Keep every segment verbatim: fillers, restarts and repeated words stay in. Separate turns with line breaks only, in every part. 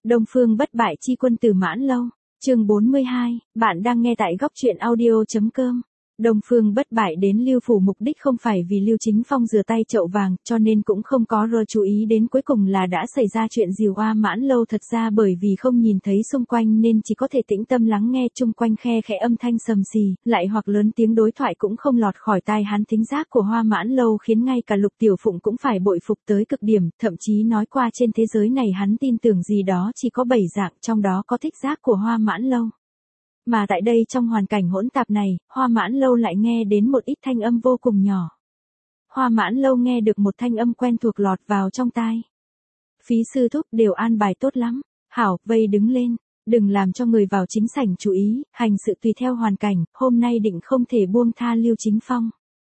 Đông Phương bất bại chi quân tử Mãn Lâu, chương bốn mươi hai, bạn đang nghe tại góc truyện audio.com. Đông Phương bất bại đến Lưu Phủ mục đích không phải vì Lưu Chính Phong rửa tay chậu vàng, cho nên cũng không có rơ chú ý đến cuối cùng là đã xảy ra chuyện gì. Hoa Mãn Lâu thật ra bởi vì không nhìn thấy xung quanh nên chỉ có thể tĩnh tâm lắng nghe chung quanh khe khẽ âm thanh sầm xì, lại hoặc lớn tiếng đối thoại cũng không lọt khỏi tai hắn. Thính giác của Hoa Mãn Lâu khiến ngay cả Lục Tiểu Phụng cũng phải bội phục tới cực điểm, thậm chí nói qua trên thế giới này hắn tin tưởng gì đó chỉ có bảy dạng, trong đó có thích giác của Hoa Mãn Lâu. Mà tại đây trong hoàn cảnh hỗn tạp này, Hoa Mãn Lâu lại nghe đến một ít thanh âm vô cùng nhỏ. Hoa Mãn Lâu nghe được một thanh âm quen thuộc lọt vào trong tai. Phí sư thúc đều an bài tốt lắm. Hảo, vây đứng lên. Đừng làm cho người vào chính sảnh chú ý, hành sự tùy theo hoàn cảnh, hôm nay định không thể buông tha Lưu Chính Phong.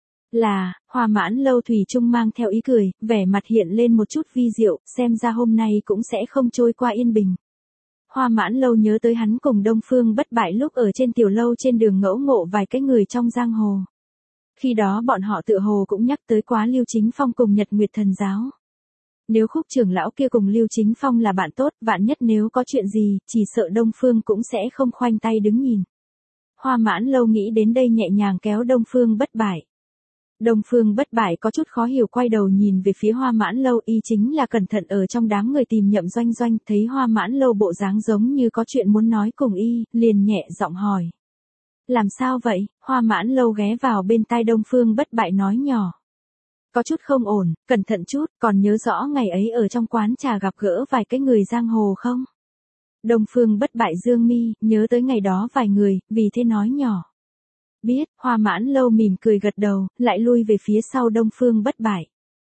Là, Hoa Mãn Lâu thủy chung mang theo ý cười, vẻ mặt hiện lên một chút vi diệu, xem ra hôm nay cũng sẽ không trôi qua yên bình. Hoa Mãn Lâu nhớ tới hắn cùng Đông Phương bất bại lúc ở trên tiểu lâu trên đường ngẫu ngộ vài cái người trong giang hồ. Khi đó bọn họ tựa hồ cũng nhắc tới quá Lưu Chính Phong cùng Nhật Nguyệt Thần Giáo. Nếu Khúc trưởng lão kia cùng Lưu Chính Phong là bạn tốt, vạn nhất nếu có chuyện gì, chỉ sợ Đông Phương cũng sẽ không khoanh tay đứng nhìn. Hoa Mãn Lâu nghĩ đến đây nhẹ nhàng kéo Đông Phương bất bại. Đông Phương bất bại có chút khó hiểu quay đầu nhìn về phía Hoa Mãn Lâu, y chính là cẩn thận ở trong đám người tìm Nhậm Doanh Doanh, thấy Hoa Mãn Lâu bộ dáng giống như có chuyện muốn nói cùng y, liền nhẹ giọng hỏi. Làm sao vậy? Hoa Mãn Lâu ghé vào bên tai Đông Phương bất bại nói nhỏ. Có chút không ổn, cẩn thận chút, còn nhớ rõ ngày ấy ở trong quán trà gặp gỡ vài cái người giang hồ không? Đông Phương bất bại dương mi, nhớ tới ngày đó vài người, vì thế nói nhỏ. Biết, Hoa Mãn Lâu mỉm cười gật đầu, lại lui về phía sau Đông Phương bất bại.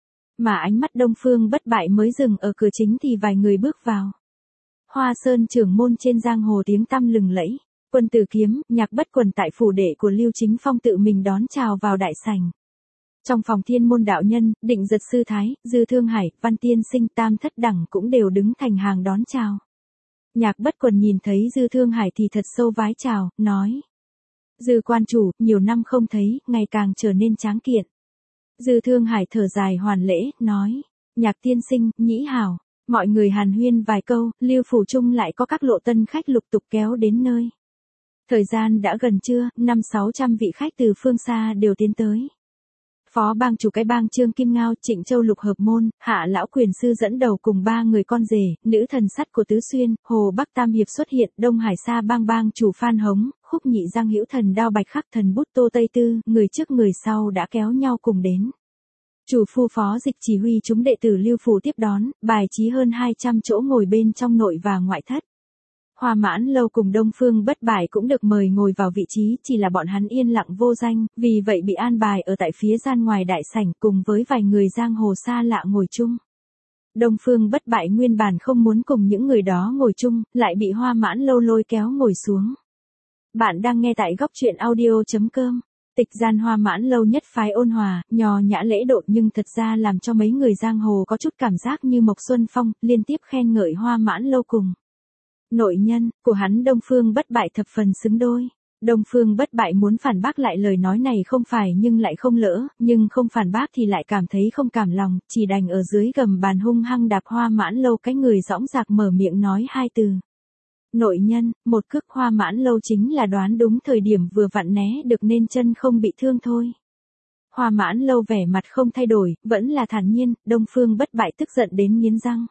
Mà ánh mắt Đông Phương bất bại mới dừng ở cửa chính thì vài người bước vào. Hoa Sơn trưởng môn trên giang hồ tiếng tăm lừng lẫy, Quân Tử Kiếm, Nhạc Bất Quần tại phủ đệ của Lưu Chính Phong tự mình đón chào vào đại sảnh. Trong phòng Thiên Môn đạo nhân, Định Giật sư thái, Dư Thương Hải, Văn Tiên Sinh, Tam Thất Đẳng cũng đều đứng thành hàng đón chào. Nhạc Bất Quần nhìn thấy Dư Thương Hải thì thật sâu vái chào, nói. Dư quan chủ, nhiều năm không thấy, ngày càng trở nên tráng kiện. Dư Thương Hải thở dài hoàn lễ, nói. Nhạc tiên sinh, nhĩ hảo. Mọi người hàn huyên vài câu, Lưu Phủ Trung lại có các lộ tân khách lục tục kéo đến nơi. Thời gian đã gần trưa, năm sáu trăm vị khách từ phương xa đều tiến tới. Phó bang chủ cái bang Trương Kim Ngao, Trịnh Châu Lục Hợp Môn, Hạ Lão Quyền Sư dẫn đầu cùng ba người con rể, nữ thần sắt của Tứ Xuyên, Hồ Bắc Tam Hiệp xuất hiện, Đông Hải Sa bang bang chủ Phan Hống, Khúc Nhị Giang Hữu Thần Đao Bạch Khắc Thần Bút Tô Tây Tư, người trước người sau đã kéo nhau cùng đến. Chủ phu phó dịch chỉ huy chúng đệ tử Lưu Phủ tiếp đón, bài trí hơn hai trăm chỗ ngồi bên trong nội và ngoại thất. Hoa Mãn Lâu cùng Đông Phương bất bại cũng được mời ngồi vào vị trí, chỉ là bọn hắn yên lặng vô danh, vì vậy bị an bài ở tại phía gian ngoài đại sảnh cùng với vài người giang hồ xa lạ ngồi chung. Đông Phương bất bại nguyên bản không muốn cùng những người đó ngồi chung, lại bị Hoa Mãn Lâu lôi kéo ngồi xuống. Bạn đang nghe tại góc truyện audio.com. Tịch gian Hoa Mãn Lâu nhất phái ôn hòa, nho nhã lễ độ nhưng thật ra làm cho mấy người giang hồ có chút cảm giác như Mộc Xuân Phong, liên tiếp khen ngợi Hoa Mãn Lâu cùng. Nội nhân của hắn Đông Phương bất bại thập phần xứng đôi. Đông Phương bất bại muốn phản bác lại lời nói này không phải nhưng lại không lỡ, nhưng không phản bác thì lại cảm thấy không cảm lòng, chỉ đành ở dưới gầm bàn hung hăng đạp Hoa Mãn Lâu cái người dõng dạc mở miệng nói hai từ. Nội nhân, một cước. Hoa Mãn Lâu chính là đoán đúng thời điểm vừa vặn né được nên chân không bị thương thôi. Hoa Mãn Lâu vẻ mặt không thay đổi, vẫn là thản nhiên, Đông Phương bất bại tức giận đến nghiến răng.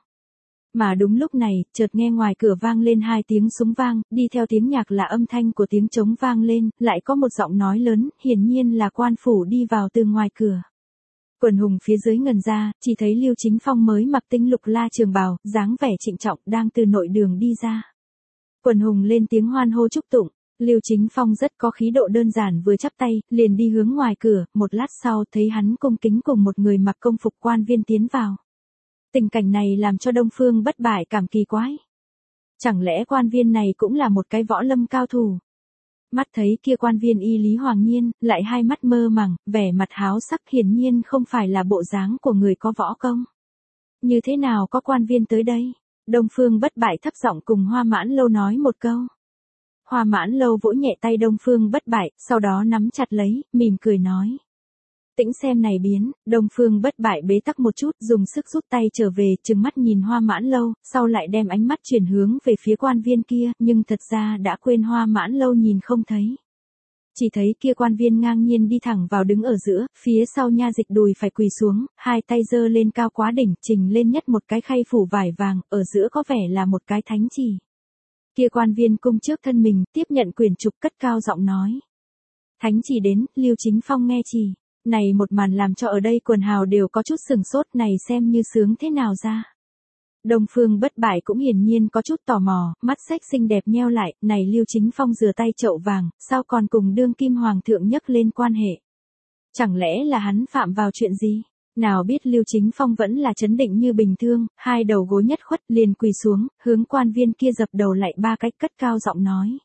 Mà đúng lúc này, chợt nghe ngoài cửa vang lên hai tiếng súng vang, đi theo tiếng nhạc là âm thanh của tiếng trống vang lên, lại có một giọng nói lớn, hiển nhiên là quan phủ đi vào từ ngoài cửa. Quần hùng phía dưới ngần ra, chỉ thấy Lưu Chính Phong mới mặc tinh lục la trường bào, dáng vẻ trịnh trọng đang từ nội đường đi ra. Quần hùng lên tiếng hoan hô chúc tụng, Lưu Chính Phong rất có khí độ đơn giản vừa chắp tay, liền đi hướng ngoài cửa, một lát sau thấy hắn cung kính cùng một người mặc công phục quan viên tiến vào. Tình cảnh này làm cho Đông Phương bất bại cảm kỳ quái. Chẳng lẽ quan viên này cũng là một cái võ lâm cao thủ? Mắt thấy kia quan viên y Lý Hoàng Nhiên, lại hai mắt mơ màng, vẻ mặt háo sắc hiển nhiên không phải là bộ dáng của người có võ công. Như thế nào có quan viên tới đây? Đông Phương bất bại thấp giọng cùng Hoa Mãn Lâu nói một câu. Hoa Mãn Lâu vỗ nhẹ tay Đông Phương bất bại, sau đó nắm chặt lấy, mỉm cười nói. Tĩnh xem này biến, Đông Phương Bất Bại bế tắc một chút, dùng sức rút tay trở về, trừng mắt nhìn Hoa Mãn Lâu, sau lại đem ánh mắt chuyển hướng về phía quan viên kia, nhưng thật ra đã quên Hoa Mãn Lâu nhìn không thấy. Chỉ thấy kia quan viên ngang nhiên đi thẳng vào đứng ở giữa, phía sau nha dịch đùi phải quỳ xuống, hai tay giơ lên cao quá đỉnh, trình lên nhất một cái khay phủ vải vàng, ở giữa có vẻ là một cái thánh chỉ. Kia quan viên cung trước thân mình, tiếp nhận quyền trục, cất cao giọng nói. Thánh chỉ đến, Lưu Chính Phong nghe chỉ. Này một màn làm cho ở đây quần hào đều có chút sừng sốt, này xem như sướng thế nào ra. Đông Phương Bất Bại cũng hiển nhiên có chút tò mò, mắt xếch xinh đẹp nheo lại, này Lưu Chính Phong rửa tay chậu vàng, sao còn cùng đương kim hoàng thượng nhấc lên quan hệ. Chẳng lẽ là hắn phạm vào chuyện gì? Nào biết Lưu Chính Phong vẫn là trấn định như bình thường, hai đầu gối nhất khuất liền quỳ xuống, hướng quan viên kia dập đầu lại ba cách, cất cao giọng nói.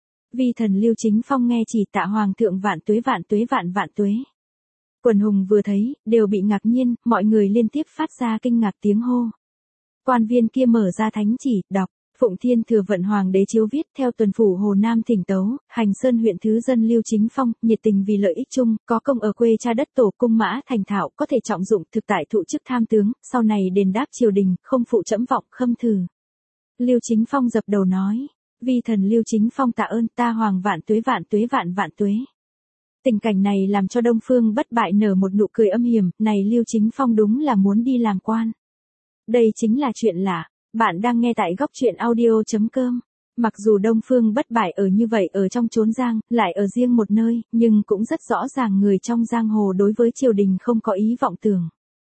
Vi thần Lưu Chính Phong nghe chỉ tạ hoàng thượng vạn tuế vạn tuế vạn vạn tuế. Quần hùng vừa thấy, đều bị ngạc nhiên, mọi người liên tiếp phát ra kinh ngạc tiếng hô. Quan viên kia mở ra thánh chỉ, đọc, Phụng Thiên Thừa Vận Hoàng đế chiếu viết theo tuần phủ Hồ Nam thỉnh tấu, Hành Sơn huyện thứ dân Lưu Chính Phong, nhiệt tình vì lợi ích chung, có công ở quê cha đất tổ cung mã thành thạo, có thể trọng dụng thực tại thụ chức tham tướng, sau này đền đáp triều đình, không phụ trẫm vọng khâm thử. Lưu Chính Phong dập đầu nói, vi thần Lưu Chính Phong tạ ơn ta hoàng vạn tuế vạn tuế vạn vạn tuế. Tình cảnh này làm cho Đông Phương Bất Bại nở một nụ cười âm hiểm, này Lưu Chính Phong đúng là muốn đi làm quan. Đây chính là chuyện lạ, bạn đang nghe tại góc truyện audio chấm com. Mặc dù Đông Phương Bất Bại ở như vậy ở trong chốn giang, lại ở riêng một nơi, nhưng cũng rất rõ ràng người trong giang hồ đối với triều đình không có ý vọng tưởng.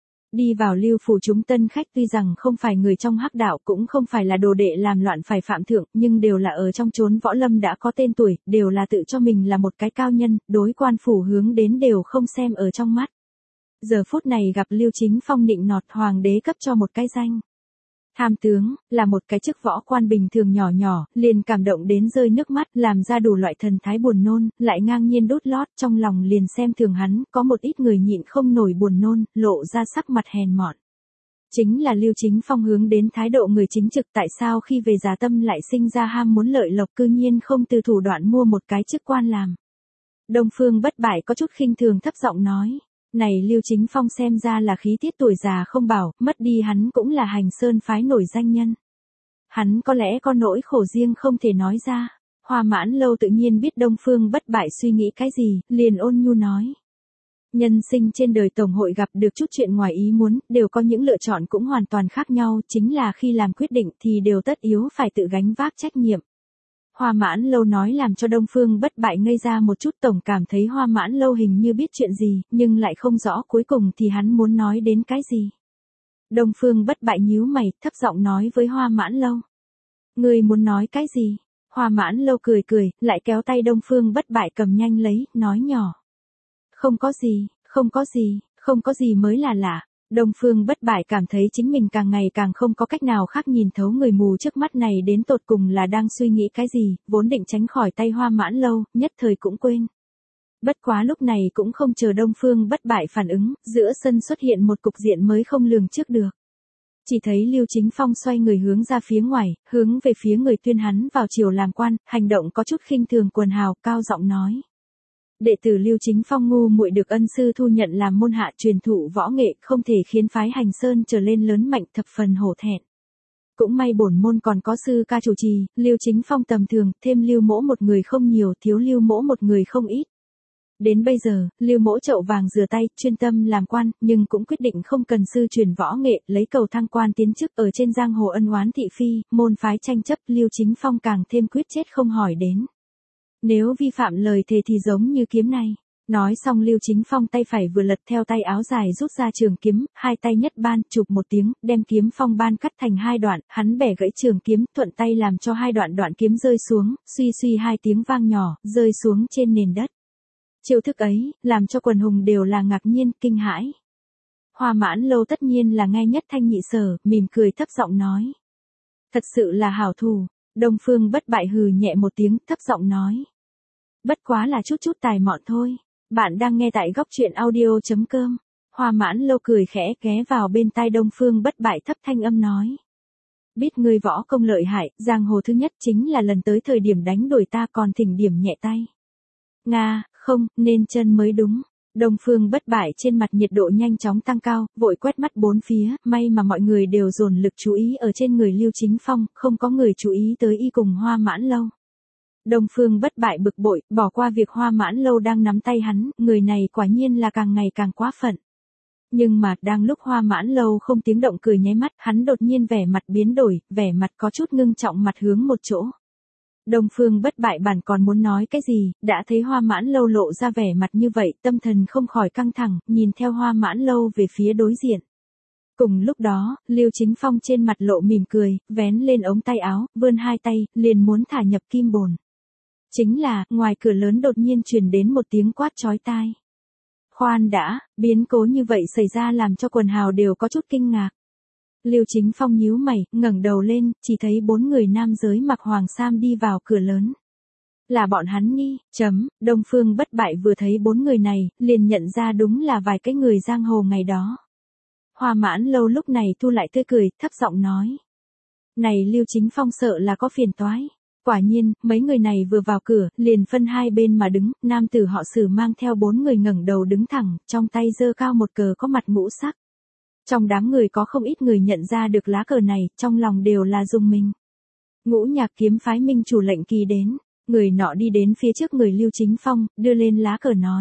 Đi vào Lưu phủ chúng tân khách tuy rằng không phải người trong hắc đạo, cũng không phải là đồ đệ làm loạn phải phạm thượng, nhưng đều là ở trong chốn võ lâm đã có tên tuổi, đều là tự cho mình là một cái cao nhân, đối quan phủ hướng đến đều không xem ở trong mắt. Giờ phút này gặp Lưu Chính Phong nịnh nọt hoàng đế cấp cho một cái danh. Tham tướng, là một cái chức võ quan bình thường nhỏ nhỏ, liền cảm động đến rơi nước mắt, làm ra đủ loại thần thái buồn nôn, lại ngang nhiên đốt lót, trong lòng liền xem thường hắn, có một ít người nhịn không nổi buồn nôn, lộ ra sắc mặt hèn mọn. Chính là Lưu Chính Phong hướng đến thái độ người chính trực, tại sao khi về già tâm lại sinh ra ham muốn lợi lộc, cư nhiên không từ thủ đoạn mua một cái chức quan làm. Đông Phương Bất Bại có chút khinh thường thấp giọng nói. Này Lưu Chính Phong xem ra là khí tiết tuổi già không bảo, mất đi hắn cũng là Hành Sơn phái nổi danh nhân. Hắn có lẽ có nỗi khổ riêng không thể nói ra. Hoa Mãn Lâu tự nhiên biết Đông Phương Bất Bại suy nghĩ cái gì, liền ôn nhu nói. Nhân sinh trên đời tổng hội gặp được chút chuyện ngoài ý muốn, đều có những lựa chọn cũng hoàn toàn khác nhau, chính là khi làm quyết định thì đều tất yếu phải tự gánh vác trách nhiệm. Hoa Mãn Lâu nói làm cho Đông Phương Bất Bại ngây ra một chút, tổng cảm thấy Hoa Mãn Lâu hình như biết chuyện gì, nhưng lại không rõ cuối cùng thì hắn muốn nói đến cái gì. Đông Phương Bất Bại nhíu mày, thấp giọng nói với Hoa Mãn Lâu. Ngươi muốn nói cái gì? Hoa Mãn Lâu cười cười, lại kéo tay Đông Phương Bất Bại cầm nhanh lấy, nói nhỏ. Không có gì, không có gì, không có gì mới là lạ. Đông Phương Bất Bại cảm thấy chính mình càng ngày càng không có cách nào khác nhìn thấu người mù trước mắt này đến tột cùng là đang suy nghĩ cái gì, vốn định tránh khỏi tay Hoa Mãn Lâu, nhất thời cũng quên. Bất quá lúc này cũng không chờ Đông Phương Bất Bại phản ứng, giữa sân xuất hiện một cục diện mới không lường trước được. Chỉ thấy Lưu Chính Phong xoay người hướng ra phía ngoài, hướng về phía người tuyên hắn vào triều làm quan, hành động có chút khinh thường quần hào, cao giọng nói. Đệ tử Lưu Chính Phong ngu muội được ân sư thu nhận làm môn hạ truyền thụ võ nghệ, không thể khiến phái Hành Sơn trở lên lớn mạnh, thập phần hổ thẹn. Cũng may bổn môn còn có sư ca chủ trì, Lưu Chính Phong tầm thường, thêm Lưu Mỗ một người không nhiều, thiếu Lưu Mỗ một người không ít. Đến bây giờ, Lưu Mỗ chậu vàng rửa tay, chuyên tâm làm quan, nhưng cũng quyết định không cần sư truyền võ nghệ, lấy cầu thăng quan tiến chức, ở trên giang hồ ân oán thị phi, môn phái tranh chấp, Lưu Chính Phong càng thêm quyết chết không hỏi đến. Nếu vi phạm lời thề thì giống như kiếm này. Nói xong Lưu Chính Phong tay phải vừa lật theo tay áo dài rút ra trường kiếm, hai tay nhất ban, chụp một tiếng, đem kiếm phong ban cắt thành hai đoạn, hắn bẻ gãy trường kiếm, thuận tay làm cho hai đoạn đoạn kiếm rơi xuống, suy suy hai tiếng vang nhỏ, rơi xuống trên nền đất. Chiêu thức ấy, làm cho quần hùng đều là ngạc nhiên, kinh hãi. Hoa Mãn Lâu tất nhiên là nghe nhất thanh nhị sở, mỉm cười thấp giọng nói. Thật sự là hảo thủ. Đông Phương Bất Bại hừ nhẹ một tiếng, thấp giọng nói. Bất quá là chút chút tài mọn thôi. Bạn đang nghe tại góc truyện audio chấm com. Hoa Mãn Lâu cười khẽ ghé vào bên tai Đông Phương Bất Bại thấp thanh âm nói. Biết ngươi võ công lợi hại, giang hồ thứ nhất chính là lần tới thời điểm đánh đổi ta còn thỉnh điểm nhẹ tay. Nga, không, nên chân mới đúng. Đông Phương Bất Bại trên mặt nhiệt độ nhanh chóng tăng cao, vội quét mắt bốn phía, may mà mọi người đều dồn lực chú ý ở trên người Lưu Chính Phong, không có người chú ý tới y cùng Hoa Mãn Lâu. Đông Phương Bất Bại bực bội, bỏ qua việc Hoa Mãn Lâu đang nắm tay hắn, người này quả nhiên là càng ngày càng quá phận. Nhưng mà, đang lúc Hoa Mãn Lâu không tiếng động cười nháy mắt, hắn đột nhiên vẻ mặt biến đổi, vẻ mặt có chút ngưng trọng mặt hướng một chỗ. Đông Phương Bất Bại bản còn muốn nói cái gì, đã thấy Hoa Mãn Lâu lộ ra vẻ mặt như vậy, tâm thần không khỏi căng thẳng, nhìn theo Hoa Mãn Lâu về phía đối diện. Cùng lúc đó, Lưu Chính Phong trên mặt lộ mỉm cười, vén lên ống tay áo, vươn hai tay, liền muốn thả nhập kim bồn. Chính là, ngoài cửa lớn đột nhiên truyền đến một tiếng quát chói tai. Khoan đã, biến cố như vậy xảy ra làm cho quần hào đều có chút kinh ngạc. Lưu Chính Phong nhíu mày, ngẩng đầu lên, chỉ thấy bốn người nam giới mặc hoàng sam đi vào cửa lớn. Là bọn hắn nghi, chấm, Đông Phương Bất Bại vừa thấy bốn người này, liền nhận ra đúng là vài cái người giang hồ ngày đó. Hoa Mãn Lâu lúc này thu lại tươi cười, thấp giọng nói. Này Lưu Chính Phong sợ là có phiền toái. Quả nhiên, mấy người này vừa vào cửa, liền phân hai bên mà đứng, nam tử họ Sử mang theo bốn người ngẩng đầu đứng thẳng, trong tay giơ cao một cờ có mặt ngũ sắc. Trong đám người có không ít người nhận ra được lá cờ này, trong lòng đều là rung mình. Ngũ Nhạc Kiếm Phái minh chủ Lệnh Kỳ đến, người nọ đi đến phía trước người Lưu Chính Phong, đưa lên lá cờ nói.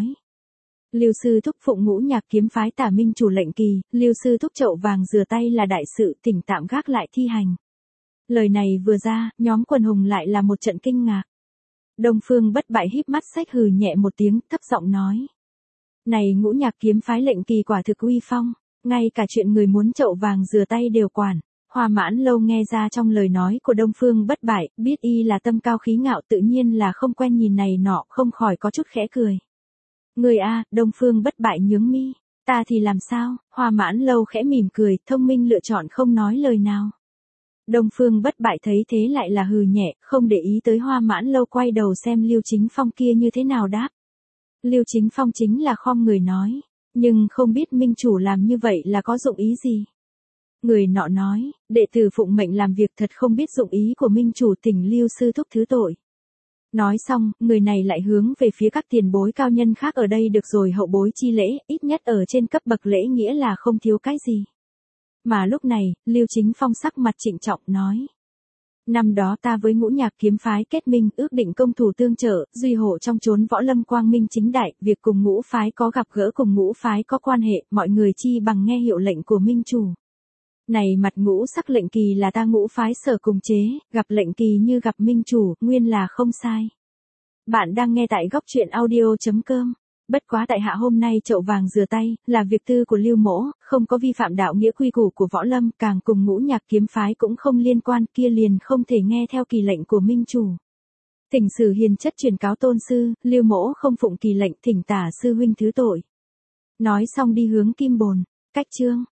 Lưu sư thúc phụng Ngũ Nhạc Kiếm Phái tả minh chủ Lệnh Kỳ, Lưu sư thúc chậu vàng rửa tay là đại sự, tỉnh tạm gác lại thi hành. Lời này vừa ra, nhóm quần hùng lại là một trận kinh ngạc. Đông Phương Bất Bại híp mắt xách hừ nhẹ một tiếng, thấp giọng nói. Này Ngũ Nhạc Kiếm Phái Lệnh Kỳ quả thực uy phong, ngay cả chuyện người muốn chậu vàng rửa tay đều quản. Hoa Mãn Lâu nghe ra trong lời nói của Đông Phương Bất Bại, biết y là tâm cao khí ngạo tự nhiên là không quen nhìn này nọ, không khỏi có chút khẽ cười. Người a, Đông Phương Bất Bại nhướng mi, ta thì làm sao? Hoa Mãn Lâu khẽ mỉm cười, thông minh lựa chọn không nói lời nào. Đông Phương Bất Bại thấy thế lại là hừ nhẹ, không để ý tới Hoa Mãn Lâu, quay đầu xem Lưu Chính Phong kia như thế nào đáp. Lưu Chính Phong chính là khom người nói, nhưng không biết minh chủ làm như vậy là có dụng ý gì. Người nọ nói, đệ tử phụng mệnh làm việc thật không biết dụng ý của minh chủ, thỉnh Lưu sư thúc thứ tội. Nói xong, người này lại hướng về phía các tiền bối cao nhân khác ở đây được rồi, hậu bối chi lễ, ít nhất ở trên cấp bậc lễ nghĩa là không thiếu cái gì. Mà lúc này, Lưu Chính Phong sắc mặt trịnh trọng nói. Năm đó ta với Ngũ Nhạc Kiếm Phái kết minh, ước định công thủ tương trợ, duy hộ trong chốn võ lâm quang minh chính đại, việc cùng Ngũ Phái có gặp gỡ cùng Ngũ Phái có quan hệ, mọi người chi bằng nghe hiệu lệnh của minh chủ. Này mặt ngũ sắc Lệnh Kỳ là ta Ngũ Phái sở cùng chế, gặp Lệnh Kỳ như gặp minh chủ, nguyên là không sai. Bạn đang nghe tại góc truyện audio chấm com. Bất quá tại hạ hôm nay chậu vàng rửa tay, là việc tư của Lưu mỗ, không có vi phạm đạo nghĩa quy củ của võ lâm, càng cùng Ngũ Nhạc Kiếm Phái cũng không liên quan, kia liền không thể nghe theo kỳ lệnh của minh chủ. Thỉnh Sử hiền chất truyền cáo tôn sư, Lưu mỗ không phụng kỳ lệnh, thỉnh tả sư huynh thứ tội. Nói xong đi hướng kim bồn, cách chương.